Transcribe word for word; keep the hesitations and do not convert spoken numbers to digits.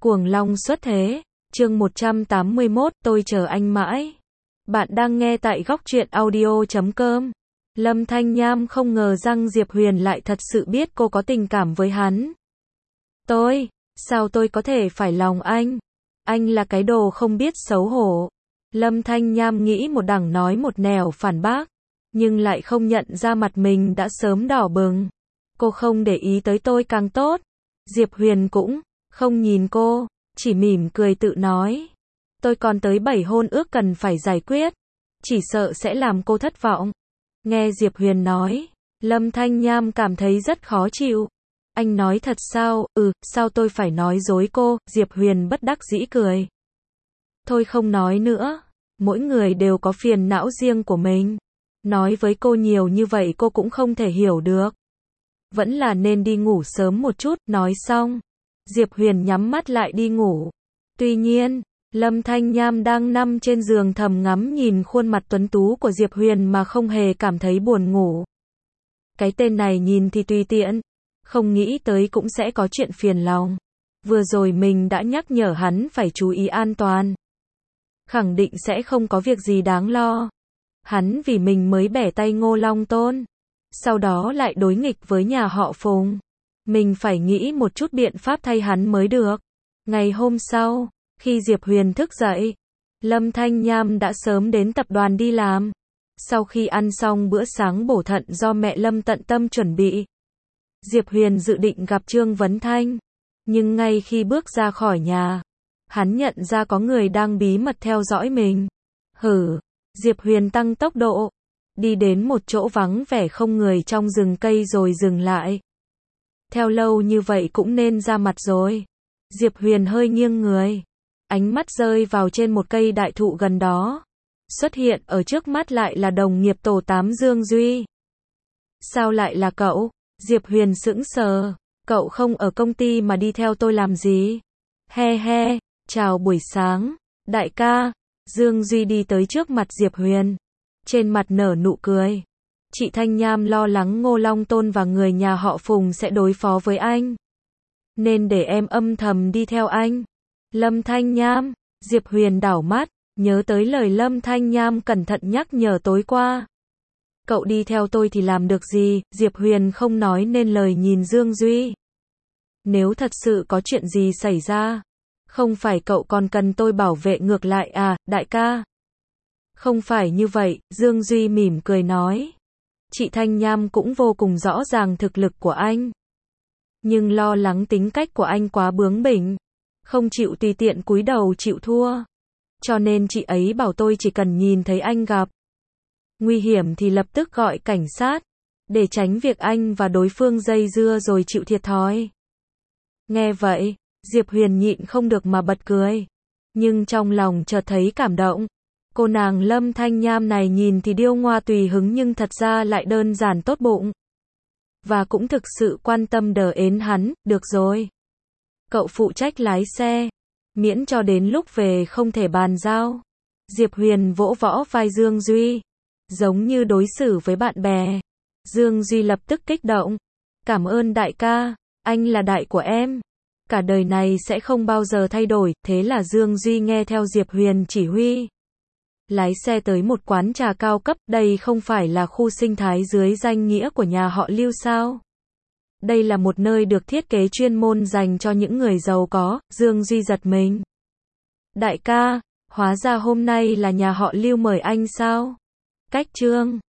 Cuồng long xuất thế, chương một trăm tám mươi mốt, tôi chờ anh mãi. Bạn đang nghe tại góc truyện audio chấm com. Lâm Thanh Nham không ngờ rằng Diệp Huyền lại thật sự biết cô có tình cảm với hắn. Tôi, sao tôi có thể phải lòng anh? Anh là cái đồ không biết xấu hổ. Lâm Thanh Nham nghĩ một đằng nói một nẻo phản bác, nhưng lại không nhận ra mặt mình đã sớm đỏ bừng. Cô không để ý tới tôi càng tốt. Diệp Huyền cũng không nhìn cô, chỉ mỉm cười tự nói. Tôi còn tới bảy hôn ước cần phải giải quyết, chỉ sợ sẽ làm cô thất vọng. Nghe Diệp Huyền nói, Lâm Thanh Nham cảm thấy rất khó chịu. Anh nói thật sao? Ừ, sao tôi phải nói dối cô? Diệp Huyền bất đắc dĩ cười. Thôi không nói nữa, mỗi người đều có phiền não riêng của mình. Nói với cô nhiều như vậy cô cũng không thể hiểu được. Vẫn là nên đi ngủ sớm một chút. Nói xong, Diệp Huyền nhắm mắt lại đi ngủ. Tuy nhiên, Lâm Thanh Nham đang nằm trên giường thầm ngắm nhìn khuôn mặt tuấn tú của Diệp Huyền mà không hề cảm thấy buồn ngủ. Cái tên này nhìn thì tùy tiện, không nghĩ tới cũng sẽ có chuyện phiền lòng. Vừa rồi mình đã nhắc nhở hắn phải chú ý an toàn. Khẳng định sẽ không có việc gì đáng lo. Hắn vì mình mới bẻ tay Ngô Long Tôn, sau đó lại đối nghịch với nhà họ Phùng. Mình phải nghĩ một chút biện pháp thay hắn mới được. Ngày hôm sau, khi Diệp Huyền thức dậy, Lâm Thanh Nham đã sớm đến tập đoàn đi làm. Sau khi ăn xong bữa sáng bổ thận do mẹ Lâm tận tâm chuẩn bị, Diệp Huyền dự định gặp Trương Vấn Thanh. Nhưng ngay khi bước ra khỏi nhà, hắn nhận ra có người đang bí mật theo dõi mình. Hử, Diệp Huyền tăng tốc độ, đi đến một chỗ vắng vẻ không người trong rừng cây rồi dừng lại. Theo lâu như vậy cũng nên ra mặt rồi. Diệp Huyền hơi nghiêng người, ánh mắt rơi vào trên một cây đại thụ gần đó. Xuất hiện ở trước mắt lại là đồng nghiệp tổ tám Dương Duy. Sao lại là cậu? Diệp Huyền sững sờ. Cậu không ở công ty mà đi theo tôi làm gì? He he, chào buổi sáng, đại ca. Dương Duy đi tới trước mặt Diệp Huyền, trên mặt nở nụ cười. Chị Thanh Nham lo lắng Ngô Long Tôn và người nhà họ Phùng sẽ đối phó với anh, nên để em âm thầm đi theo anh. Lâm Thanh Nham, Diệp Huyền đảo mắt, nhớ tới lời Lâm Thanh Nham cẩn thận nhắc nhở tối qua. Cậu đi theo tôi thì làm được gì? Diệp Huyền không nói nên lời nhìn Dương Duy. Nếu thật sự có chuyện gì xảy ra, không phải cậu còn cần tôi bảo vệ ngược lại à, đại ca? Không phải như vậy, Dương Duy mỉm cười nói. Chị Thanh Nham cũng vô cùng rõ ràng thực lực của anh, nhưng lo lắng tính cách của anh quá bướng bỉnh, không chịu tùy tiện cúi đầu chịu thua. Cho nên chị ấy bảo tôi chỉ cần nhìn thấy anh gặp nguy hiểm thì lập tức gọi cảnh sát, để tránh việc anh và đối phương dây dưa rồi chịu thiệt thòi. Nghe vậy, Diệp Huyền nhịn không được mà bật cười, nhưng trong lòng chợt thấy cảm động. Cô nàng Lâm Thanh Nham này nhìn thì điêu ngoa tùy hứng nhưng thật ra lại đơn giản tốt bụng, và cũng thực sự quan tâm đờ ến hắn. Được rồi, cậu phụ trách lái xe, miễn cho đến lúc về không thể bàn giao. Diệp Huyền vỗ võ vai Dương Duy, giống như đối xử với bạn bè. Dương Duy lập tức kích động. Cảm ơn đại ca, anh là đại của em, cả đời này sẽ không bao giờ thay đổi. Thế là Dương Duy nghe theo Diệp Huyền chỉ huy, lái xe tới một quán trà cao cấp. Đây không phải là khu sinh thái dưới danh nghĩa của nhà họ Lưu sao? Đây là một nơi được thiết kế chuyên môn dành cho những người giàu có. Dương Duy giật mình. Đại ca, hóa ra hôm nay là nhà họ Lưu mời anh sao? Cách Trương